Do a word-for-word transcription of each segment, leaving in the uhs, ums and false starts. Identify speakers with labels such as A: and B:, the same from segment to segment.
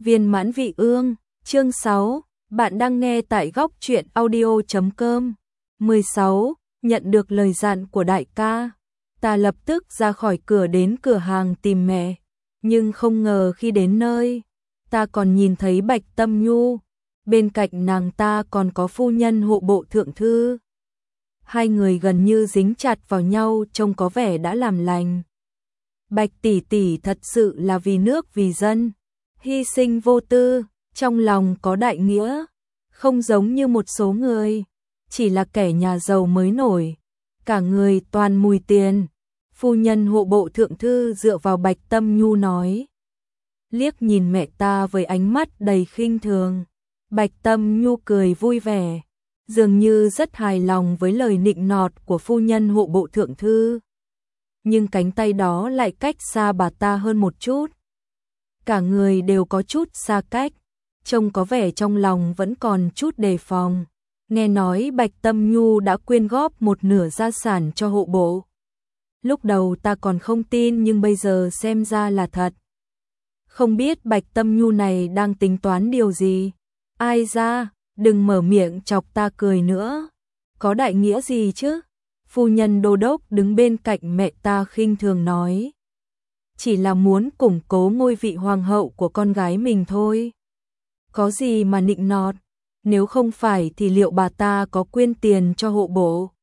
A: Viên mãn vị ương, chương sáu, bạn đang nghe tại góc truyện audio chấm com. mười sáu, nhận được lời dặn của đại ca, ta lập tức ra khỏi cửa đến cửa hàng tìm mẹ, nhưng không ngờ khi đến nơi, ta còn nhìn thấy Bạch Tâm Nhu, bên cạnh nàng ta còn có phu nhân hộ bộ thượng thư. Hai người gần như dính chặt vào nhau, trông có vẻ đã làm lành. Bạch tỷ tỷ thật sự là vì nước vì dân, hy sinh vô tư, trong lòng có đại nghĩa, không giống như một số người, chỉ là kẻ nhà giàu mới nổi, cả người toàn mùi tiền. Phu nhân hộ bộ thượng thư dựa vào Bạch Tâm Nhu nói, liếc nhìn mẹ ta với ánh mắt đầy khinh thường. Bạch Tâm Nhu cười vui vẻ, dường như rất hài lòng với lời nịnh nọt của phu nhân hộ bộ thượng thư. Nhưng cánh tay đó lại cách xa bà ta hơn một chút. Cả người đều có chút xa cách, trông có vẻ trong lòng vẫn còn chút đề phòng. Nghe nói Bạch Tâm Nhu đã quyên góp một nửa gia sản cho hộ bộ. Lúc đầu ta còn không tin, nhưng bây giờ xem ra là thật. Không biết Bạch Tâm Nhu này đang tính toán điều gì? Ai ra, đừng mở miệng chọc ta cười nữa. Có đại nghĩa gì chứ? Phu nhân đô đốc đứng bên cạnh mẹ ta khinh thường nói. Chỉ là muốn củng cố ngôi vị hoàng hậu của con gái mình thôi. Có gì mà nịnh nọt, nếu không phải thì liệu bà ta có quyên tiền cho hộ bộ?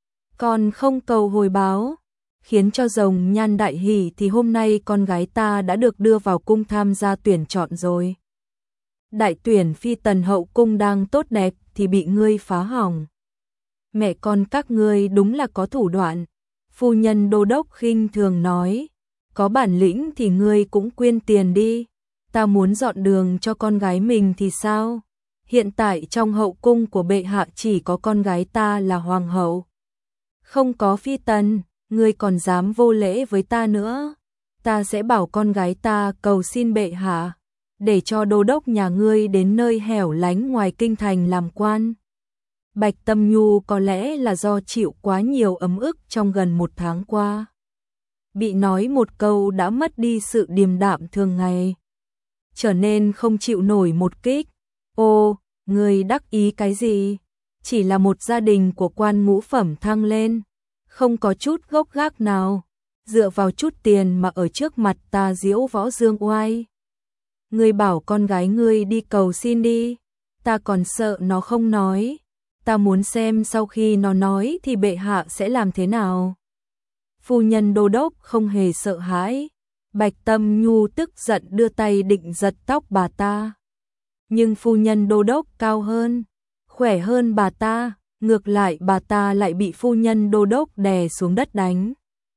A: Còn không cầu hồi báo, khiến cho rồng nhan đại hỉ thì hôm nay con gái ta đã được đưa vào cung tham gia tuyển chọn rồi. Đại tuyển phi tần hậu cung đang tốt đẹp thì bị ngươi phá hỏng. Mẹ con các ngươi đúng là có thủ đoạn. Phu nhân đô đốc khinh thường nói, có bản lĩnh thì ngươi cũng quyên tiền đi. Ta muốn dọn đường cho con gái mình thì sao? Hiện tại trong hậu cung của bệ hạ chỉ có con gái ta là hoàng hậu. Không có phi tần, ngươi còn dám vô lễ với ta nữa. Ta sẽ bảo con gái ta cầu xin bệ hạ, để cho đô đốc nhà ngươi đến nơi hẻo lánh ngoài kinh thành làm quan. Bạch Tâm Nhu có lẽ là do chịu quá nhiều ấm ức trong gần một tháng qua. Bị nói một câu đã mất đi sự điềm đạm thường ngày, trở nên không chịu nổi một kích. Ô, ngươi đắc ý cái gì? Chỉ là một gia đình của quan ngũ phẩm thăng lên, không có chút gốc gác nào, dựa vào chút tiền mà ở trước mặt ta diễu võ dương oai. Ngươi bảo con gái ngươi đi cầu xin đi, ta còn sợ nó không nói. Ta muốn xem sau khi nó nói thì bệ hạ sẽ làm thế nào. Phu nhân đô đốc không hề sợ hãi. Bạch Tâm Nhu tức giận đưa tay định giật tóc bà ta. Nhưng phu nhân đô đốc cao hơn, khỏe hơn bà ta, ngược lại bà ta lại bị phu nhân đô đốc đè xuống đất đánh.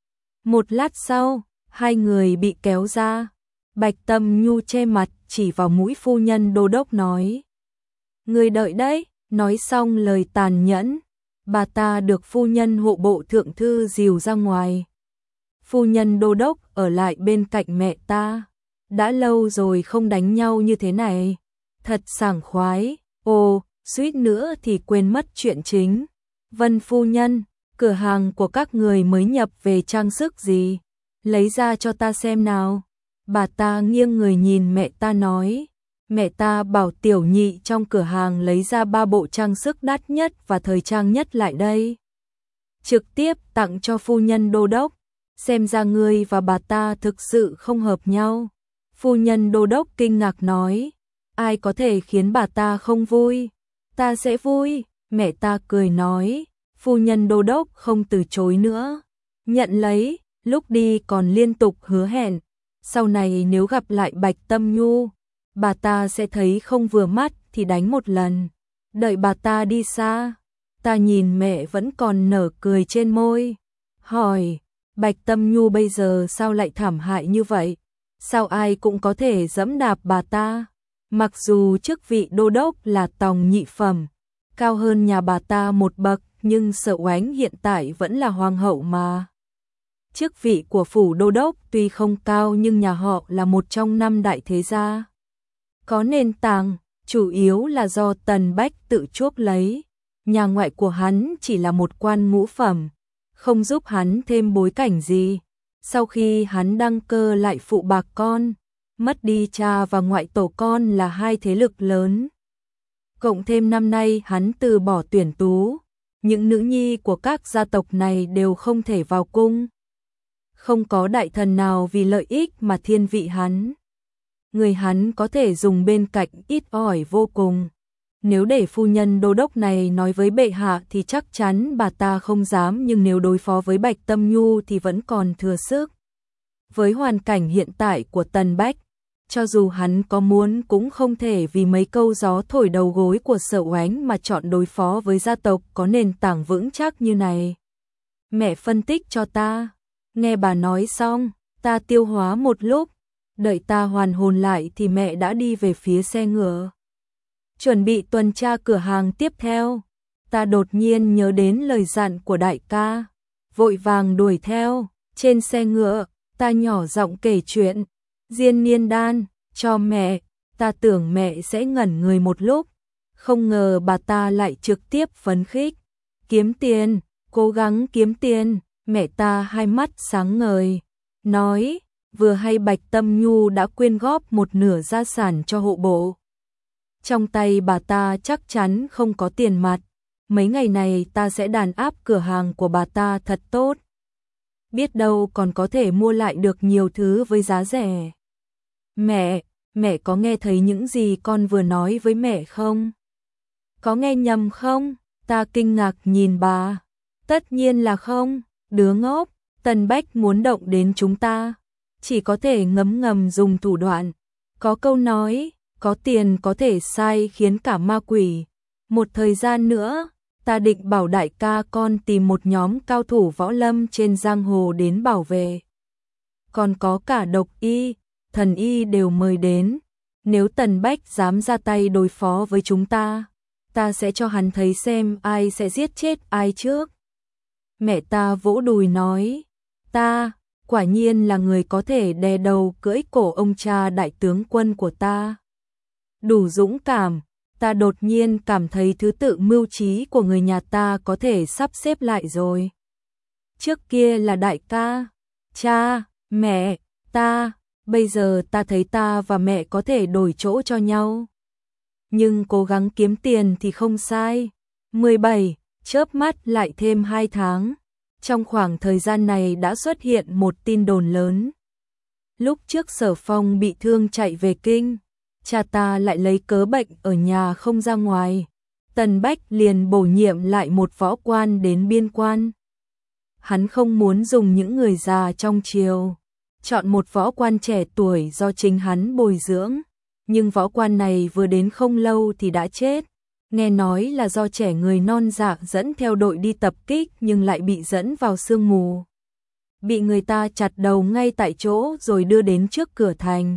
A: Một lát sau, hai người bị kéo ra. Bạch Tâm Nhu che mặt chỉ vào mũi phu nhân đô đốc nói, ngươi đợi đấy. Nói xong lời tàn nhẫn, bà ta được phu nhân hộ bộ thượng thư dìu ra ngoài. Phu nhân đô đốc ở lại bên cạnh mẹ ta. Đã lâu rồi không đánh nhau như thế này, thật sảng khoái. Ồ, suýt nữa thì quên mất chuyện chính. Vân phu nhân, cửa hàng của các người mới nhập về trang sức gì? Lấy ra cho ta xem nào. Bà ta nghiêng người nhìn mẹ ta nói. Mẹ ta bảo tiểu nhị trong cửa hàng lấy ra ba bộ trang sức đắt nhất và thời trang nhất lại đây, trực tiếp tặng cho phu nhân đô đốc. Xem ra ngươi và bà ta thực sự không hợp nhau. Phu nhân đô đốc kinh ngạc nói, ai có thể khiến bà ta không vui? Ta sẽ vui. Mẹ ta cười nói. Phu nhân đô đốc không từ chối nữa, nhận lấy, lúc đi còn liên tục hứa hẹn, sau này nếu gặp lại Bạch Tâm Nhu, bà ta sẽ thấy không vừa mắt thì đánh một lần. Đợi bà ta đi xa, ta nhìn mẹ vẫn còn nở cười trên môi, hỏi, Bạch Tâm Nhu bây giờ sao lại thảm hại như vậy? Sao ai cũng có thể dẫm đạp bà ta? Mặc dù chức vị đô đốc là tòng nhị phẩm, cao hơn nhà bà ta một bậc, nhưng Sở Oánh hiện tại vẫn là hoàng hậu mà. Chức vị của phủ đô đốc tuy không cao nhưng nhà họ là một trong năm đại thế gia. Có nền tảng, chủ yếu là do Tần Bách tự chuốc lấy. Nhà ngoại của hắn chỉ là một quan ngũ phẩm, không giúp hắn thêm bối cảnh gì. Sau khi hắn đăng cơ lại phụ bạc con, mất đi cha và ngoại tổ con là hai thế lực lớn. Cộng thêm năm nay hắn từ bỏ tuyển tú, những nữ nhi của các gia tộc này đều không thể vào cung. Không có đại thần nào vì lợi ích mà thiên vị hắn. Người hắn có thể dùng bên cạnh ít ỏi vô cùng. Nếu để phu nhân đô đốc này nói với bệ hạ thì chắc chắn bà ta không dám, nhưng nếu đối phó với Bạch Tâm Nhu thì vẫn còn thừa sức. Với hoàn cảnh hiện tại của Tần Bách, cho dù hắn có muốn cũng không thể vì mấy câu gió thổi đầu gối của Sở Oánh mà chọn đối phó với gia tộc có nền tảng vững chắc như này. Mẹ phân tích cho ta. Nghe bà nói xong, ta tiêu hóa một lúc, đợi ta hoàn hồn lại thì mẹ đã đi về phía xe ngựa. Chuẩn bị tuần tra cửa hàng tiếp theo. Ta đột nhiên nhớ đến lời dặn của đại ca, vội vàng đuổi theo. Trên xe ngựa, ta nhỏ giọng kể chuyện Diên Niên Đan cho mẹ. Ta tưởng mẹ sẽ ngẩn người một lúc, không ngờ bà ta lại trực tiếp phấn khích. Kiếm tiền, cố gắng kiếm tiền. Mẹ ta hai mắt sáng ngời, nói vừa hay Bạch Tâm Nhu đã quyên góp một nửa gia sản cho hộ bộ. Trong tay bà ta chắc chắn không có tiền mặt, mấy ngày này ta sẽ đàn áp cửa hàng của bà ta thật tốt. Biết đâu còn có thể mua lại được nhiều thứ với giá rẻ. Mẹ, mẹ có nghe thấy những gì con vừa nói với mẹ không? Có nghe nhầm không? Ta kinh ngạc nhìn bà. Tất nhiên là không, đứa ngốc. Tần Bách muốn động đến chúng ta, chỉ có thể ngấm ngầm dùng thủ đoạn. Có câu nói, có tiền có thể sai khiến cả ma quỷ. Một thời gian nữa, ta định bảo đại ca con tìm một nhóm cao thủ võ lâm trên giang hồ đến bảo vệ. Còn có cả độc y, thần y đều mời đến. Nếu Tần Bách dám ra tay đối phó với chúng ta, ta sẽ cho hắn thấy xem ai sẽ giết chết ai trước. Mẹ ta vỗ đùi nói, ta, quả nhiên là người có thể đè đầu cưỡi cổ ông cha đại tướng quân của ta. Đủ dũng cảm, ta đột nhiên cảm thấy thứ tự mưu trí của người nhà ta có thể sắp xếp lại rồi. Trước kia là đại ca, cha, mẹ, ta, bây giờ ta thấy ta và mẹ có thể đổi chỗ cho nhau. Nhưng cố gắng kiếm tiền thì không sai. mười bảy, chớp mắt lại thêm hai tháng. Trong khoảng thời gian này đã xuất hiện một tin đồn lớn. Lúc trước Sở Phong bị thương chạy về kinh, cha ta lại lấy cớ bệnh ở nhà không ra ngoài. Tần Bách liền bổ nhiệm lại một võ quan đến biên quan. Hắn không muốn dùng những người già trong triều, chọn một võ quan trẻ tuổi do chính hắn bồi dưỡng. Nhưng võ quan này vừa đến không lâu thì đã chết. Nghe nói là do trẻ người non dạ dẫn theo đội đi tập kích nhưng lại bị dẫn vào sương mù. Bị người ta chặt đầu ngay tại chỗ rồi đưa đến trước cửa thành.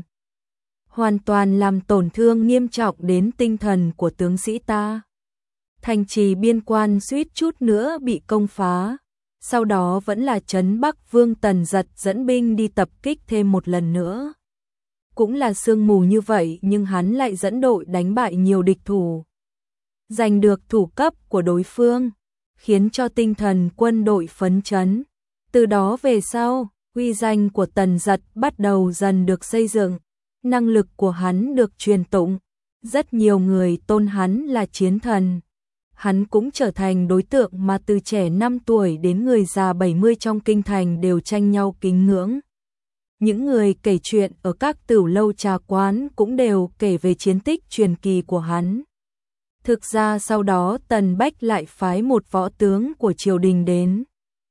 A: Hoàn toàn làm tổn thương nghiêm trọng đến tinh thần của tướng sĩ ta. Thành trì biên quan suýt chút nữa bị công phá. Sau đó vẫn là trấn Bắc Vương Tần Giật dẫn binh đi tập kích thêm một lần nữa. Cũng là sương mù như vậy nhưng hắn lại dẫn đội đánh bại nhiều địch thủ, giành được thủ cấp của đối phương, khiến cho tinh thần quân đội phấn chấn. Từ đó về sau, uy danh của Tần Giật bắt đầu dần được xây dựng, năng lực của hắn được truyền tụng, rất nhiều người tôn hắn là chiến thần. Hắn cũng trở thành đối tượng mà từ trẻ năm tuổi đến người già bảy mươi trong kinh thành đều tranh nhau kính ngưỡng. Những người kể chuyện ở các tửu lâu trà quán cũng đều kể về chiến tích truyền kỳ của hắn. Thực ra sau đó Tần Bách lại phái một võ tướng của triều đình đến,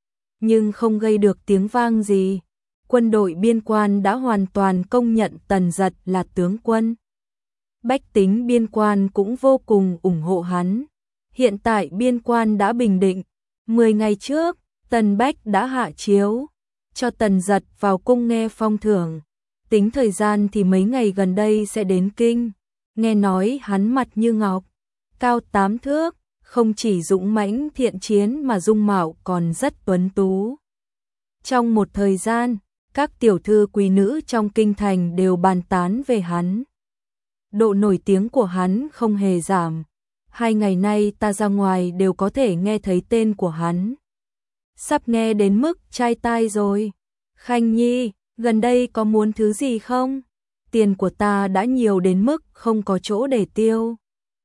A: nhưng không gây được tiếng vang gì. Quân đội biên quan đã hoàn toàn công nhận Tần Giật là tướng quân. Bách tính biên quan cũng vô cùng ủng hộ hắn. Hiện tại biên quan đã bình định. Mười ngày trước, Tần Bách đã hạ chiếu cho Tần Giật vào cung nghe phong thưởng. Tính thời gian thì mấy ngày gần đây sẽ đến kinh. Nghe nói hắn mặt như ngọc, cao tám thước, không chỉ dũng mãnh thiện chiến mà dung mạo còn rất tuấn tú. Trong một thời gian, các tiểu thư quý nữ trong kinh thành đều bàn tán về hắn. Độ nổi tiếng của hắn không hề giảm. Hai ngày nay ta ra ngoài đều có thể nghe thấy tên của hắn. Sắp nghe đến mức chai tai rồi. Khanh Nhi, gần đây có muốn thứ gì không? tiền của ta đã nhiều đến mức không có chỗ để tiêu.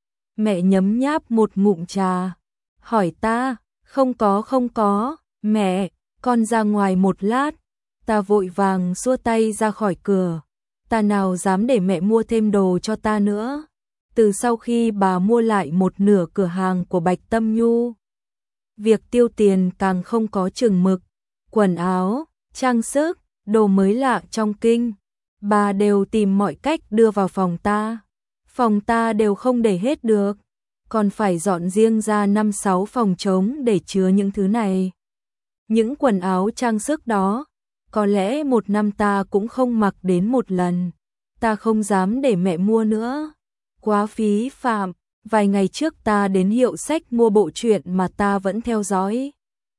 A: Mẹ nhấm nháp một ngụm trà, hỏi ta, không có không có, mẹ, con ra ngoài một lát. Ta vội vàng xua tay ra khỏi cửa, ta nào dám để mẹ mua thêm đồ cho ta nữa. Từ sau khi bà mua lại một nửa cửa hàng của Bạch Tâm Nhu, việc tiêu tiền càng không có chừng mực, quần áo, trang sức, đồ mới lạ trong kinh, bà đều tìm mọi cách đưa vào phòng ta. Phòng ta đều không để hết được, còn phải dọn riêng ra năm sáu phòng trống để chứa những thứ này. Những quần áo trang sức đó, có lẽ một năm ta cũng không mặc đến một lần. Ta không dám để mẹ mua nữa, quá phí phạm. Vài ngày trước ta đến hiệu sách mua bộ truyện mà ta vẫn theo dõi.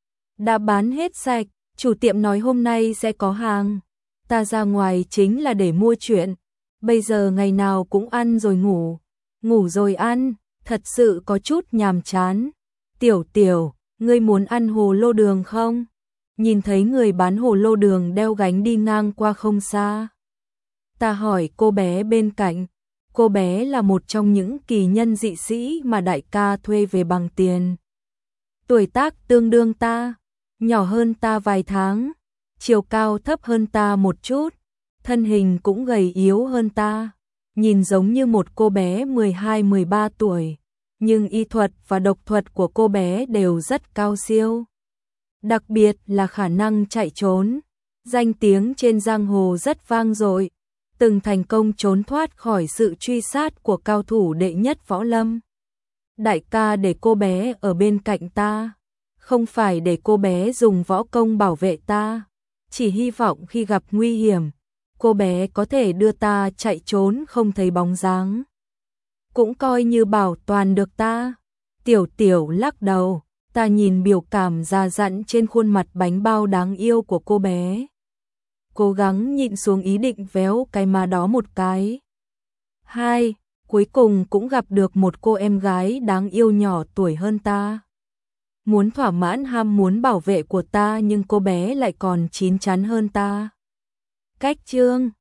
A: Đã bán hết sạch, chủ tiệm nói hôm nay sẽ có hàng. Ta ra ngoài chính là để mua truyện. Bây giờ ngày nào cũng ăn rồi ngủ, ngủ rồi ăn, thật sự có chút nhàm chán. Tiểu Tiểu, ngươi muốn ăn hồ lô đường không? Nhìn thấy người bán hồ lô đường đeo gánh đi ngang qua không xa. Ta hỏi cô bé bên cạnh. Cô bé là một trong những kỳ nhân dị sĩ mà đại ca thuê về bằng tiền. Tuổi tác tương đương ta, nhỏ hơn ta vài tháng, chiều cao thấp hơn ta một chút, thân hình cũng gầy yếu hơn ta, nhìn giống như một cô bé mười hai mười ba tuổi, nhưng y thuật và độc thuật của cô bé đều rất cao siêu. Đặc biệt là khả năng chạy trốn, danh tiếng trên giang hồ rất vang dội, từng thành công trốn thoát khỏi sự truy sát của cao thủ đệ nhất võ lâm. Đại ca để cô bé ở bên cạnh ta, không phải để cô bé dùng võ công bảo vệ ta, chỉ hy vọng khi gặp nguy hiểm, cô bé có thể đưa ta chạy trốn không thấy bóng dáng. Cũng coi như bảo toàn được ta. Tiểu Tiểu lắc đầu, ta nhìn biểu cảm già dặn trên khuôn mặt bánh bao đáng yêu của cô bé, cố gắng nhịn xuống ý định véo cái má đó một cái. Hai, cuối cùng cũng gặp được một cô em gái đáng yêu nhỏ tuổi hơn ta. Muốn thỏa mãn ham muốn bảo vệ của ta nhưng cô bé lại còn chín chắn hơn ta. Cách chương